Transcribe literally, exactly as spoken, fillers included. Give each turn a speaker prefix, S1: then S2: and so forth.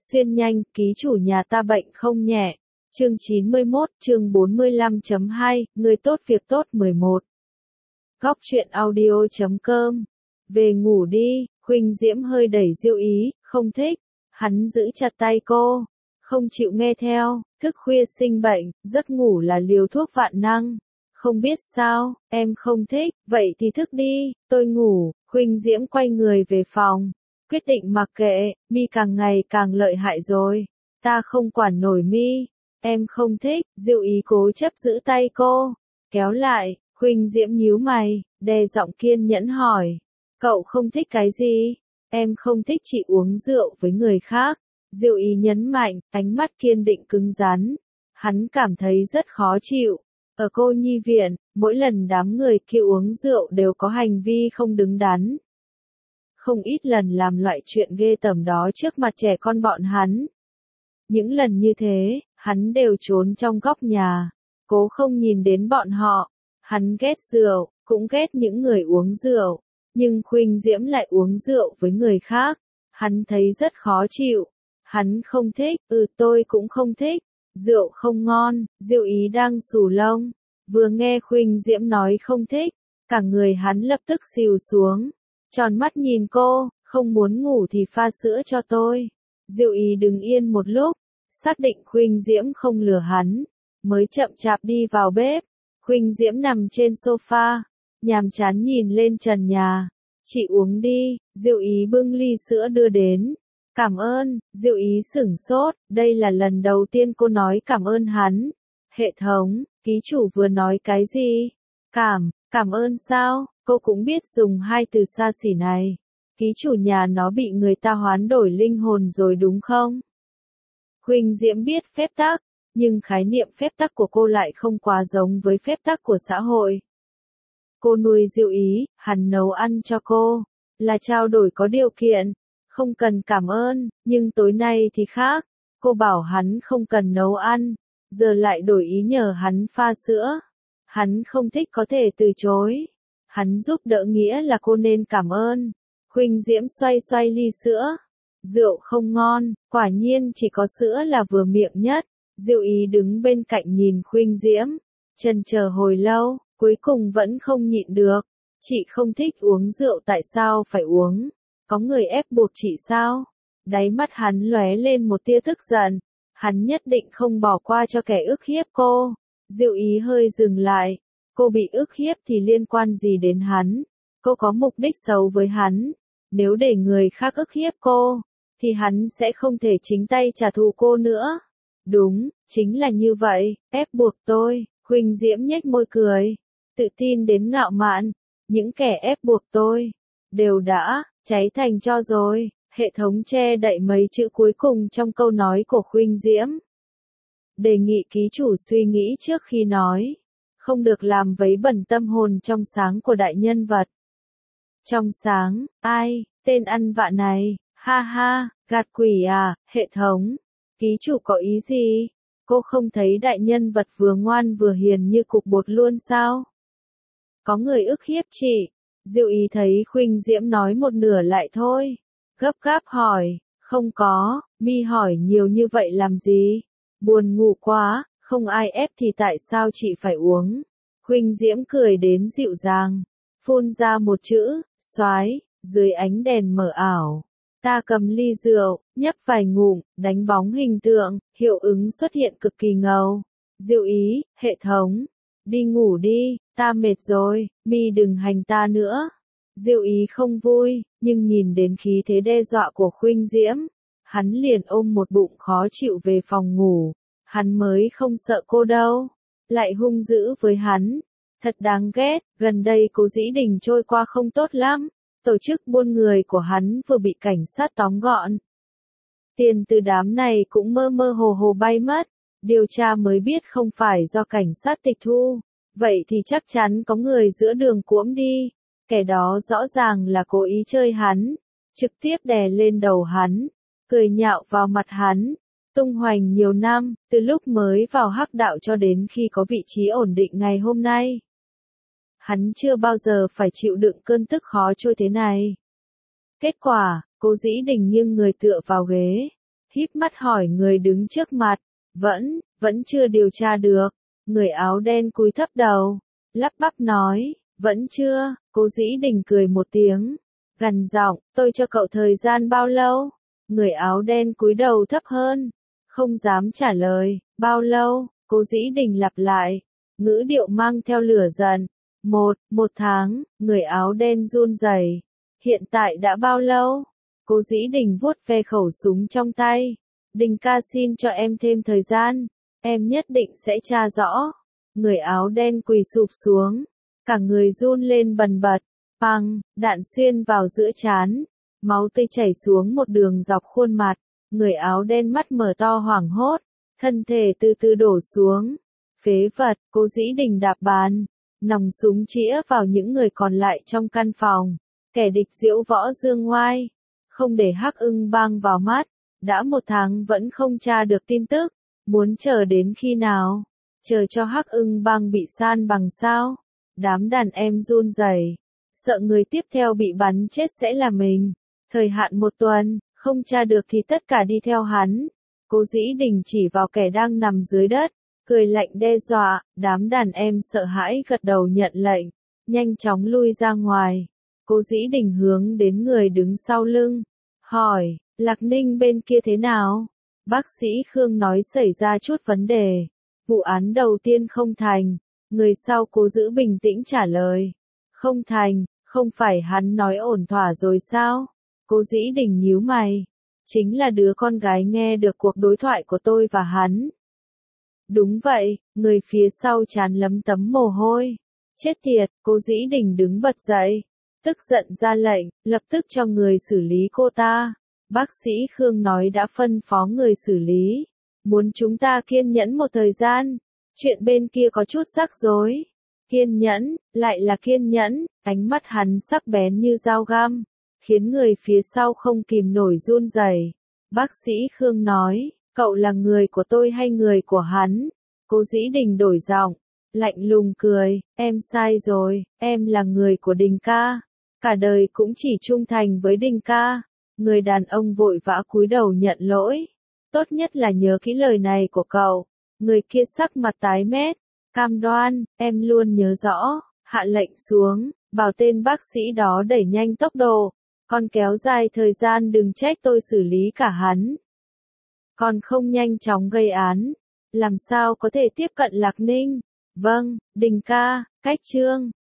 S1: Xuyên nhanh, ký chủ nhà ta bệnh không nhẹ. Chương chín mươi mốt, chương bốn mươi lăm chấm hai, người tốt việc tốt mười một. Góc truyện audio chấm com. Về ngủ đi, Khuynh Diễm hơi đẩy Diêu Ý, không thích. Hắn giữ chặt tay cô, không chịu nghe theo, thức khuya sinh bệnh, giấc ngủ là liều thuốc vạn năng. Không biết sao, em không thích, vậy thì thức đi, tôi ngủ. Khuynh Diễm quay người về phòng, quyết định mặc kệ, mi càng ngày càng lợi hại rồi. Ta không quản nổi mi, em không thích. Diêu Ý cố chấp giữ tay cô, kéo lại. Khuynh Diễm nhíu mày, đè giọng kiên nhẫn hỏi, cậu không thích cái gì? Em không thích chị uống rượu với người khác. Diêu Ý nhấn mạnh, ánh mắt kiên định cứng rắn. Hắn cảm thấy rất khó chịu. Ở cô nhi viện, mỗi lần đám người kia uống rượu đều có hành vi không đứng đắn. Không ít lần làm loại chuyện ghê tởm đó trước mặt trẻ con bọn hắn. Những lần như thế, hắn đều trốn trong góc nhà, cố không nhìn đến bọn họ. Hắn ghét rượu, cũng ghét những người uống rượu, nhưng Khuynh Diễm lại uống rượu với người khác. Hắn thấy rất khó chịu. Hắn không thích, ừ tôi cũng không thích. Rượu không ngon. Diêu Ý đang xù lông, vừa nghe Khuynh Diễm nói không thích, cả người hắn lập tức xìu xuống, tròn mắt nhìn cô, không muốn ngủ thì pha sữa cho tôi. Diêu Ý đứng yên một lúc, xác định Khuynh Diễm không lừa hắn, mới chậm chạp đi vào bếp. Khuynh Diễm nằm trên sofa, nhàm chán nhìn lên trần nhà. Chị uống đi. Diêu Ý bưng ly sữa đưa đến. Cảm ơn. Diêu Ý sửng sốt, đây là lần đầu tiên cô nói cảm ơn hắn. Hệ thống, ký chủ vừa nói cái gì? Cảm, cảm ơn sao? Cô cũng biết dùng hai từ xa xỉ này. Ký chủ nhà nó bị người ta hoán đổi linh hồn rồi đúng không? Khuynh Diễm biết phép tắc, nhưng khái niệm phép tắc của cô lại không quá giống với phép tắc của xã hội. Cô nuôi Diêu Ý, hắn nấu ăn cho cô, là trao đổi có điều kiện, không cần cảm ơn, nhưng tối nay thì khác. Cô bảo hắn không cần nấu ăn, giờ lại đổi ý nhờ hắn pha sữa. Hắn không thích có thể từ chối. Hắn giúp đỡ nghĩa là cô nên cảm ơn. Khuynh Diễm xoay xoay ly sữa. Rượu không ngon, quả nhiên chỉ có sữa là vừa miệng nhất. Diêu Ý đứng bên cạnh nhìn Khuynh Diễm, chần chờ hồi lâu, cuối cùng vẫn không nhịn được. Chị không thích uống rượu tại sao phải uống? Có người ép buộc chị sao? Đáy mắt hắn lóe lên một tia tức giận. Hắn nhất định không bỏ qua cho kẻ ức hiếp cô. Diêu Ý hơi dừng lại. Cô bị ức hiếp thì liên quan gì đến hắn? Cô có mục đích xấu với hắn. Nếu để người khác ức hiếp cô, thì hắn sẽ không thể chính tay trả thù cô nữa. Đúng, chính là như vậy, ép buộc tôi. Khuynh Diễm nhếch môi cười, tự tin đến ngạo mạn. Những kẻ ép buộc tôi, đều đã cháy thành tro rồi. Hệ thống che đậy mấy chữ cuối cùng trong câu nói của Khuynh Diễm. Đề nghị ký chủ suy nghĩ trước khi nói. Không được làm vấy bẩn tâm hồn trong sáng của đại nhân vật. Trong sáng, ai, tên ăn vạ này, ha ha, gạt quỷ à, hệ thống. Ký chủ có ý gì? Cô không thấy đại nhân vật vừa ngoan vừa hiền như cục bột luôn sao? Có người ức hiếp chị. Diêu Ý thấy Khuynh Diễm nói một nửa lại thôi, gấp gáp hỏi, không có. Mi hỏi nhiều như vậy làm gì? Buồn ngủ quá, không ai ép thì tại sao chị phải uống? Khuynh Diễm cười đến dịu dàng, phun ra một chữ, soái. Dưới ánh đèn mờ ảo, ta cầm ly rượu, nhấp vài ngụm, đánh bóng hình tượng, hiệu ứng xuất hiện cực kỳ ngầu. Diêu Ý, hệ thống, đi ngủ đi, ta mệt rồi, mi đừng hành ta nữa. Diêu Ý không vui, nhưng nhìn đến khí thế đe dọa của Khuynh Diễm, hắn liền ôm một bụng khó chịu về phòng ngủ. Hắn mới không sợ cô đâu, lại hung dữ với hắn. Thật đáng ghét, gần đây Cố Dĩ Đình trôi qua không tốt lắm. Tổ chức buôn người của hắn vừa bị cảnh sát tóm gọn. Tiền từ đám này cũng mơ mơ hồ hồ bay mất. Điều tra mới biết không phải do cảnh sát tịch thu. Vậy thì chắc chắn có người giữa đường cuỗm đi. Kẻ đó rõ ràng là cố ý chơi hắn. Trực tiếp đè lên đầu hắn. Cười nhạo vào mặt hắn. Tung hoành nhiều năm, từ lúc mới vào hắc đạo cho đến khi có vị trí ổn định ngày hôm nay. Hắn chưa bao giờ phải chịu đựng cơn tức khó trôi thế này. Kết quả, Cố Dĩ Đình nghiêng người tựa vào ghế. híp mắt hỏi người đứng trước mặt. Vẫn, vẫn chưa điều tra được. Người áo đen cúi thấp đầu, lắp bắp nói, vẫn chưa. Cố Dĩ Đình cười một tiếng, gằn giọng, tôi cho cậu thời gian bao lâu? Người áo đen cúi đầu thấp hơn, không dám trả lời. Bao lâu? Cố Dĩ Đình lặp lại, ngữ điệu mang theo lửa giận. Một, một tháng. Người áo đen run rẩy. Hiện tại đã bao lâu? Cố Dĩ Đình vuốt ve khẩu súng trong tay. Đình ca xin cho em thêm thời gian, em nhất định sẽ tra rõ. Người áo đen quỳ sụp xuống, cả người run lên bần bật. Păng, đạn xuyên vào giữa trán, máu tươi chảy xuống một đường dọc khuôn mặt. Người áo đen mắt mở to hoảng hốt, thân thể từ từ đổ xuống. Phế vật. Cố Dĩ Đình đạp bàn, nòng súng chĩa vào những người còn lại trong căn phòng. Kẻ địch diễu võ dương ngoai, không để Hắc Ưng Bang vào mắt. Đã một tháng vẫn không tra được tin tức, muốn chờ đến khi nào? Chờ cho Hắc Ưng Bang bị san bằng sao? Đám đàn em run rẩy, sợ người tiếp theo bị bắn chết sẽ là mình. Thời hạn một tuần, không tra được thì tất cả đi theo hắn. Cố Dĩ Đình chỉ vào kẻ đang nằm dưới đất, cười lạnh đe dọa. Đám đàn em sợ hãi gật đầu nhận lệnh, nhanh chóng lui ra ngoài. Cố Dĩ Đình hướng đến người đứng sau lưng, hỏi, Lạc Ninh bên kia thế nào? Bác sĩ Khương nói xảy ra chút vấn đề. Vụ án đầu tiên không thành. Người sau cố giữ bình tĩnh trả lời. Không thành, không phải hắn nói ổn thỏa rồi sao? Cố Dĩ Đình nhíu mày. Chính là đứa con gái nghe được cuộc đối thoại của tôi và hắn. Đúng vậy, người phía sau trán lấm tấm mồ hôi. Chết tiệt. Cố Dĩ Đình đứng bật dậy, tức giận ra lệnh, lập tức cho người xử lý cô ta. Bác sĩ Khương nói đã phân phó người xử lý, muốn chúng ta kiên nhẫn một thời gian. Chuyện bên kia có chút rắc rối. Kiên nhẫn, lại là kiên nhẫn. Ánh mắt hắn sắc bén như dao găm, khiến người phía sau không kìm nổi run rẩy. Bác sĩ Khương nói, cậu là người của tôi hay người của hắn? Cố Dĩ Đình đổi giọng, lạnh lùng cười, em sai rồi, em là người của Đình ca, cả đời cũng chỉ trung thành với Đình ca. Người đàn ông vội vã cúi đầu nhận lỗi. Tốt nhất là nhớ kỹ lời này của cậu. Người kia sắc mặt tái mét, cam đoan, em luôn nhớ rõ. Hạ lệnh xuống, bảo tên bác sĩ đó đẩy nhanh tốc độ. Còn kéo dài thời gian đừng trách tôi xử lý cả hắn. Còn không nhanh chóng gây án, làm sao có thể tiếp cận Lạc Ninh? Vâng, Đình ca. Cách chương